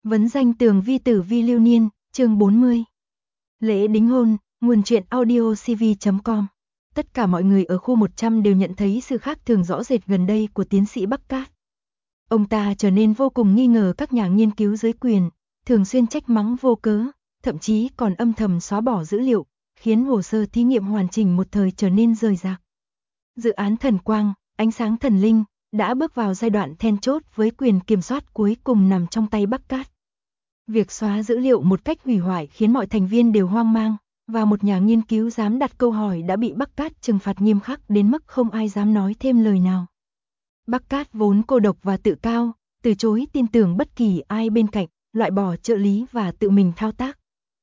Vấn danh tường vi tử vi lưu niên, chương 40. Lễ đính hôn, nguồn truyện audio cv.com. Tất cả mọi người ở khu 100 đều nhận thấy sự khác thường rõ rệt gần đây của tiến sĩ Bắc Cát. Ông ta trở nên vô cùng nghi ngờ các nhà nghiên cứu giới quyền, thường xuyên trách mắng vô cớ, thậm chí còn âm thầm xóa bỏ dữ liệu, khiến hồ sơ thí nghiệm hoàn chỉnh một thời trở nên rời rạc. Dự án thần quang, ánh sáng thần linh, đã bước vào giai đoạn then chốt với quyền kiểm soát cuối cùng nằm trong tay Bắc Cát. Việc xóa dữ liệu một cách hủy hoại khiến mọi thành viên đều hoang mang, và một nhà nghiên cứu dám đặt câu hỏi đã bị Bắc Cát trừng phạt nghiêm khắc đến mức không ai dám nói thêm lời nào. Bắc Cát vốn cô độc và tự cao, từ chối tin tưởng bất kỳ ai bên cạnh, loại bỏ trợ lý và tự mình thao tác.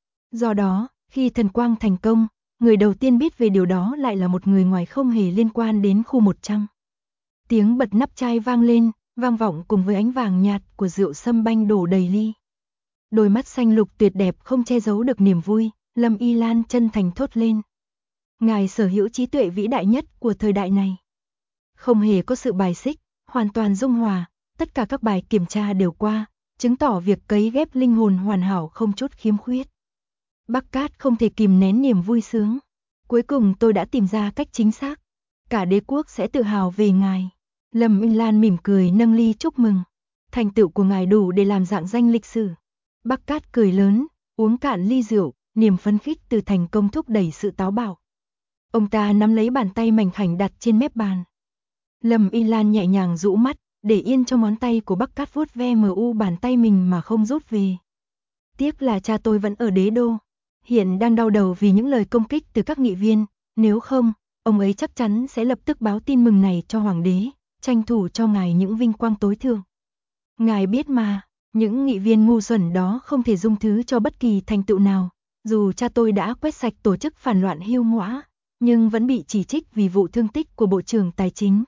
Do đó, khi thần quang thành công, người đầu tiên biết về điều đó lại là một người ngoài không hề liên quan đến khu 100. Tiếng bật nắp chai vang lên, vang vọng cùng với ánh vàng nhạt của rượu sâm banh đổ đầy ly. Đôi mắt xanh lục tuyệt đẹp không che giấu được niềm vui, Lâm Y Lan chân thành thốt lên. Ngài sở hữu trí tuệ vĩ đại nhất của thời đại này. Không hề có sự bài xích, hoàn toàn dung hòa, tất cả các bài kiểm tra đều qua, chứng tỏ việc cấy ghép linh hồn hoàn hảo không chút khiếm khuyết. Bắc Cát không thể kìm nén niềm vui sướng. Cuối cùng tôi đã tìm ra cách chính xác. Cả đế quốc sẽ tự hào về ngài. Lâm Y Lan mỉm cười nâng ly chúc mừng. Thành tựu của ngài đủ để làm rạng danh lịch sử. Bắc Cát cười lớn, uống cạn ly rượu, niềm phấn khích từ thành công thúc đẩy sự táo bạo. Ông ta nắm lấy bàn tay mảnh khảnh đặt trên mép bàn. Lâm Y Lan nhẹ nhàng rũ mắt, để yên cho ngón tay của Bắc Cát vuốt ve bàn tay mình mà không rút về. Tiếc là cha tôi vẫn ở đế đô, hiện đang đau đầu vì những lời công kích từ các nghị viên, nếu không, ông ấy chắc chắn sẽ lập tức báo tin mừng này cho hoàng đế, tranh thủ cho ngài những vinh quang tối thượng. Ngài biết mà, những nghị viên ngu xuẩn đó không thể dung thứ cho bất kỳ thành tựu nào, dù cha tôi đã quét sạch tổ chức phản loạn Hưu Ngõa, nhưng vẫn bị chỉ trích vì vụ thương tích của Bộ trưởng Tài chính.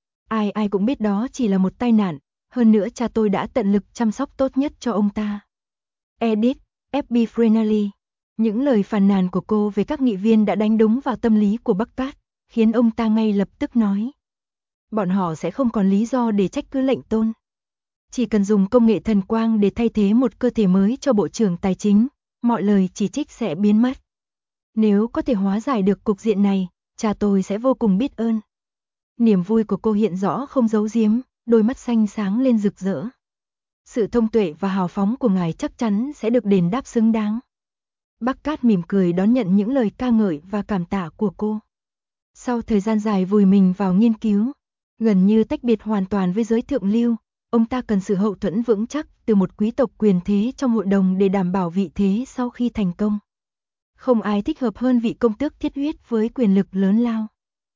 Ai ai cũng biết đó chỉ là một tai nạn, hơn nữa cha tôi đã tận lực chăm sóc tốt nhất cho ông ta. Edith, F.B. Frenally. Những lời phàn nàn của cô về các nghị viên đã đánh đúng vào tâm lý của Bắc Cát, khiến ông ta ngay lập tức nói. Bọn họ sẽ không còn lý do để trách cứ lệnh tôn. Chỉ cần dùng công nghệ thần quang để thay thế một cơ thể mới cho Bộ trưởng Tài chính, mọi lời chỉ trích sẽ biến mất. Nếu có thể hóa giải được cục diện này, cha tôi sẽ vô cùng biết ơn. Niềm vui của cô hiện rõ không giấu giếm, đôi mắt xanh sáng lên rực rỡ. Sự thông tuệ và hào phóng của ngài chắc chắn sẽ được đền đáp xứng đáng. Bắc Cát mỉm cười đón nhận những lời ca ngợi và cảm tạ của cô. Sau thời gian dài vùi mình vào nghiên cứu, gần như tách biệt hoàn toàn với giới thượng lưu, ông ta cần sự hậu thuẫn vững chắc từ một quý tộc quyền thế trong hội đồng để đảm bảo vị thế sau khi thành công. Không ai thích hợp hơn vị công tước thiết huyết với quyền lực lớn lao.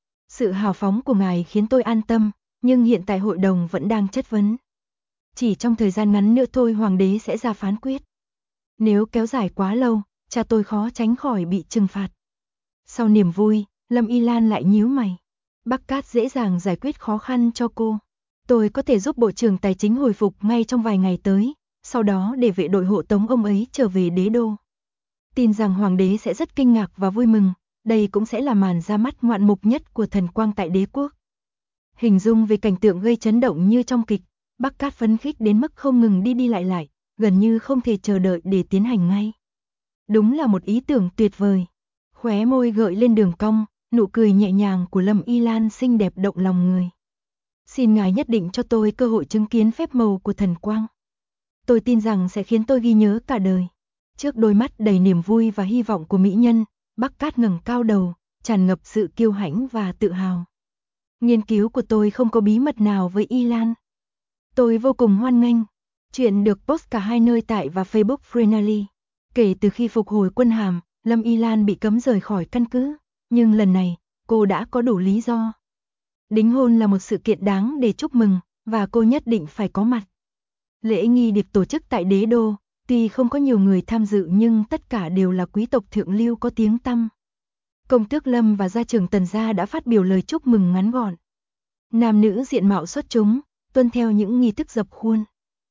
Sự hào phóng của ngài khiến tôi an tâm, nhưng hiện tại hội đồng vẫn đang chất vấn. Chỉ trong thời gian ngắn nữa thôi hoàng đế sẽ ra phán quyết. Nếu kéo dài quá lâu, cha tôi khó tránh khỏi bị trừng phạt. Sau niềm vui, Lâm Y Lan lại nhíu mày. Bắc Cát dễ dàng giải quyết khó khăn cho cô. Tôi có thể giúp Bộ trưởng Tài chính hồi phục ngay trong vài ngày tới, sau đó để vệ đội hộ tống ông ấy trở về đế đô. Tin rằng hoàng đế sẽ rất kinh ngạc và vui mừng, đây cũng sẽ là màn ra mắt ngoạn mục nhất của thần quang tại đế quốc. Hình dung về cảnh tượng gây chấn động như trong kịch, Bắc Cát phấn khích đến mức không ngừng đi lại, gần như không thể chờ đợi để tiến hành ngay. Đúng là một ý tưởng tuyệt vời. Khóe môi gợi lên đường cong, nụ cười nhẹ nhàng của Lâm Y Lan xinh đẹp động lòng người. Xin ngài nhất định cho tôi cơ hội chứng kiến phép màu của thần quang. Tôi tin rằng sẽ khiến tôi ghi nhớ cả đời. Trước đôi mắt đầy niềm vui và hy vọng của mỹ nhân, Bắc Cát ngẩng cao đầu, tràn ngập sự kiêu hãnh và tự hào. Nghiên cứu của tôi không có bí mật nào với Y Lan. Tôi vô cùng hoan nghênh. Chuyện được post cả hai nơi tại và Facebook Frenally. Kể từ khi phục hồi quân hàm, Lâm Y Lan bị cấm rời khỏi căn cứ, nhưng lần này, cô đã có đủ lý do. Đính hôn là một sự kiện đáng để chúc mừng, và cô nhất định phải có mặt. Lễ nghi được tổ chức tại đế đô, tuy không có nhiều người tham dự nhưng tất cả đều là quý tộc thượng lưu có tiếng tăm. Công tước Lâm và gia trưởng Tần gia đã phát biểu lời chúc mừng ngắn gọn. Nam nữ diện mạo xuất chúng, tuân theo những nghi thức dập khuôn.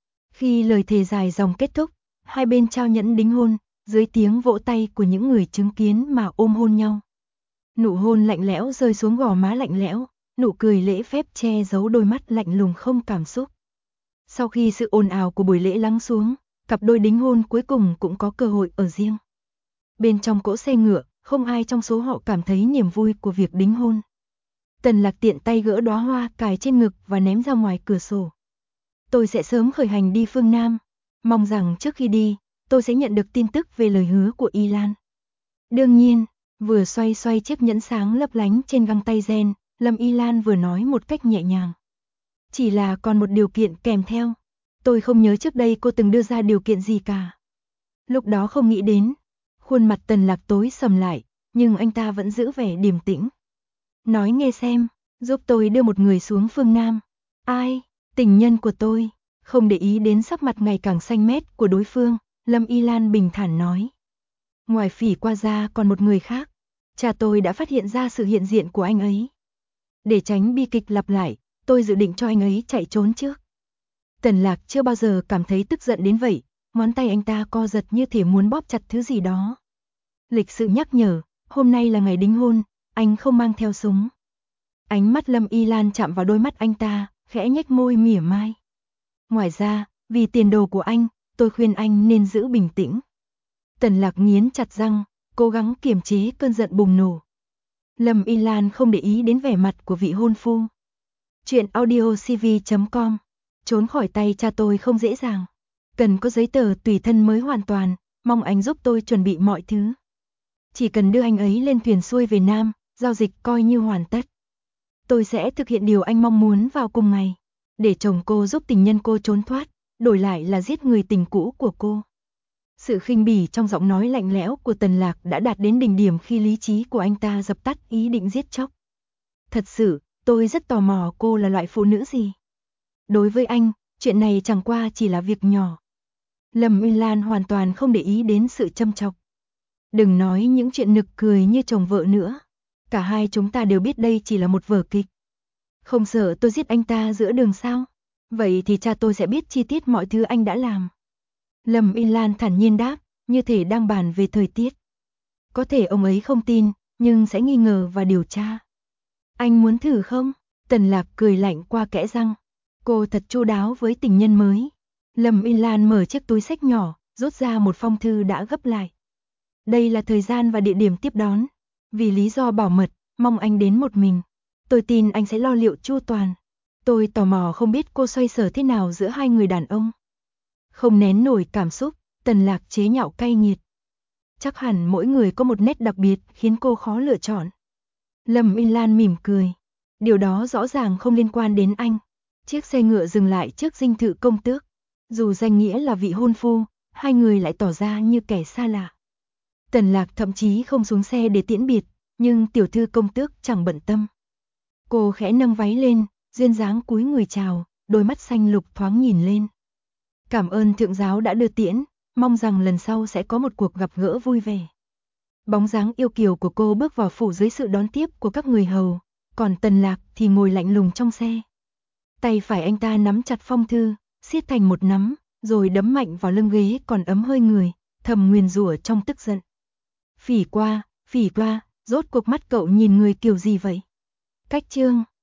Khi lời thề dài dòng kết thúc, hai bên trao nhẫn đính hôn, dưới tiếng vỗ tay của những người chứng kiến mà ôm hôn nhau. Nụ hôn lạnh lẽo rơi xuống gò má lạnh lẽo, nụ cười lễ phép che giấu đôi mắt lạnh lùng không cảm xúc. Sau khi sự ồn ào của buổi lễ lắng xuống, cặp đôi đính hôn cuối cùng cũng có cơ hội ở riêng. Bên trong cỗ xe ngựa, không ai trong số họ cảm thấy niềm vui của việc đính hôn. Tần Lạc tiện tay gỡ đóa hoa cài trên ngực và ném ra ngoài cửa sổ. Tôi sẽ sớm khởi hành đi phương Nam, mong rằng trước khi đi, tôi sẽ nhận được tin tức về lời hứa của Y Lan. Đương nhiên, vừa xoay xoay chiếc nhẫn sáng lấp lánh trên găng tay ren, Lâm Y Lan vừa nói một cách nhẹ nhàng. Chỉ là còn một điều kiện kèm theo. Tôi không nhớ trước đây cô từng đưa ra điều kiện gì cả. Lúc đó không nghĩ đến. Khuôn mặt Tần Lạc tối sầm lại, nhưng anh ta vẫn giữ vẻ điềm tĩnh. Nói nghe xem, giúp tôi đưa một người xuống phương Nam. Ai? Tình nhân của tôi. Không để ý đến sắc mặt ngày càng xanh mét của đối phương, Lâm Y Lan bình thản nói. Ngoài Phỉ qua ra còn một người khác. Cha tôi đã phát hiện ra sự hiện diện của anh ấy. Để tránh bi kịch lặp lại, tôi dự định cho anh ấy chạy trốn trước. Tần Lạc chưa bao giờ cảm thấy tức giận đến vậy, ngón tay anh ta co giật như thể muốn bóp chặt thứ gì đó. Lịch sự nhắc nhở, hôm nay là ngày đính hôn, anh không mang theo súng. Ánh mắt Lâm Y Lan chạm vào đôi mắt anh ta, khẽ nhếch môi mỉa mai. Ngoài ra, vì tiền đồ của anh, tôi khuyên anh nên giữ bình tĩnh. Tần Lạc nghiến chặt răng, cố gắng kiềm chế cơn giận bùng nổ. Lâm Y Lan không để ý đến vẻ mặt của vị hôn phu. Chuyện audiocv.com. Trốn khỏi tay cha tôi không dễ dàng. Cần có giấy tờ tùy thân mới hoàn toàn, mong anh giúp tôi chuẩn bị mọi thứ. Chỉ cần đưa anh ấy lên thuyền xuôi về Nam, giao dịch coi như hoàn tất. Tôi sẽ thực hiện điều anh mong muốn vào cùng ngày. Để chồng cô giúp tình nhân cô trốn thoát, đổi lại là giết người tình cũ của cô. Sự khinh bỉ trong giọng nói lạnh lẽo của Tần Lạc đã đạt đến đỉnh điểm khi lý trí của anh ta dập tắt ý định giết chóc. Thật sự, tôi rất tò mò cô là loại phụ nữ gì. Đối với anh, chuyện này chẳng qua chỉ là việc nhỏ. Lâm Y Lan hoàn toàn không để ý đến sự châm chọc. Đừng nói những chuyện nực cười như chồng vợ nữa. Cả hai chúng ta đều biết đây chỉ là một vở kịch. Không sợ tôi giết anh ta giữa đường sao? Vậy thì cha tôi sẽ biết chi tiết mọi thứ anh đã làm. Lâm Y Lan thản nhiên đáp, như thể đang bàn về thời tiết. Có thể ông ấy không tin, nhưng sẽ nghi ngờ và điều tra. Anh muốn thử không? Tần Lạc cười lạnh qua kẽ răng. Cô thật chu đáo với tình nhân mới. Lâm Y Lan mở chiếc túi xách nhỏ, rút ra một phong thư đã gấp lại. Đây là thời gian và địa điểm tiếp đón. Vì lý do bảo mật, mong anh đến một mình. Tôi tin anh sẽ lo liệu chu toàn. Tôi tò mò không biết cô xoay sở thế nào giữa hai người đàn ông. Không nén nổi cảm xúc, Tần Lạc chế nhạo cay nghiệt. Chắc hẳn mỗi người có một nét đặc biệt khiến cô khó lựa chọn. Lâm Y Lan mỉm cười. Điều đó rõ ràng không liên quan đến anh. Chiếc xe ngựa dừng lại trước dinh thự công tước. Dù danh nghĩa là vị hôn phu, hai người lại tỏ ra như kẻ xa lạ. Tần Lạc thậm chí không xuống xe để tiễn biệt, nhưng tiểu thư công tước chẳng bận tâm. Cô khẽ nâng váy lên, duyên dáng cúi người chào, đôi mắt xanh lục thoáng nhìn lên. Cảm ơn thượng giáo đã đưa tiễn, mong rằng lần sau sẽ có một cuộc gặp gỡ vui vẻ. Bóng dáng yêu kiều của cô bước vào phủ dưới sự đón tiếp của các người hầu, còn Tần Lạc thì ngồi lạnh lùng trong xe. Tay phải anh ta nắm chặt phong thư, siết thành một nắm, rồi đấm mạnh vào lưng ghế còn ấm hơi người, thầm nguyền rủa trong tức giận. Phỉ qua, rốt cuộc mắt cậu nhìn người kiểu gì vậy? Cách chương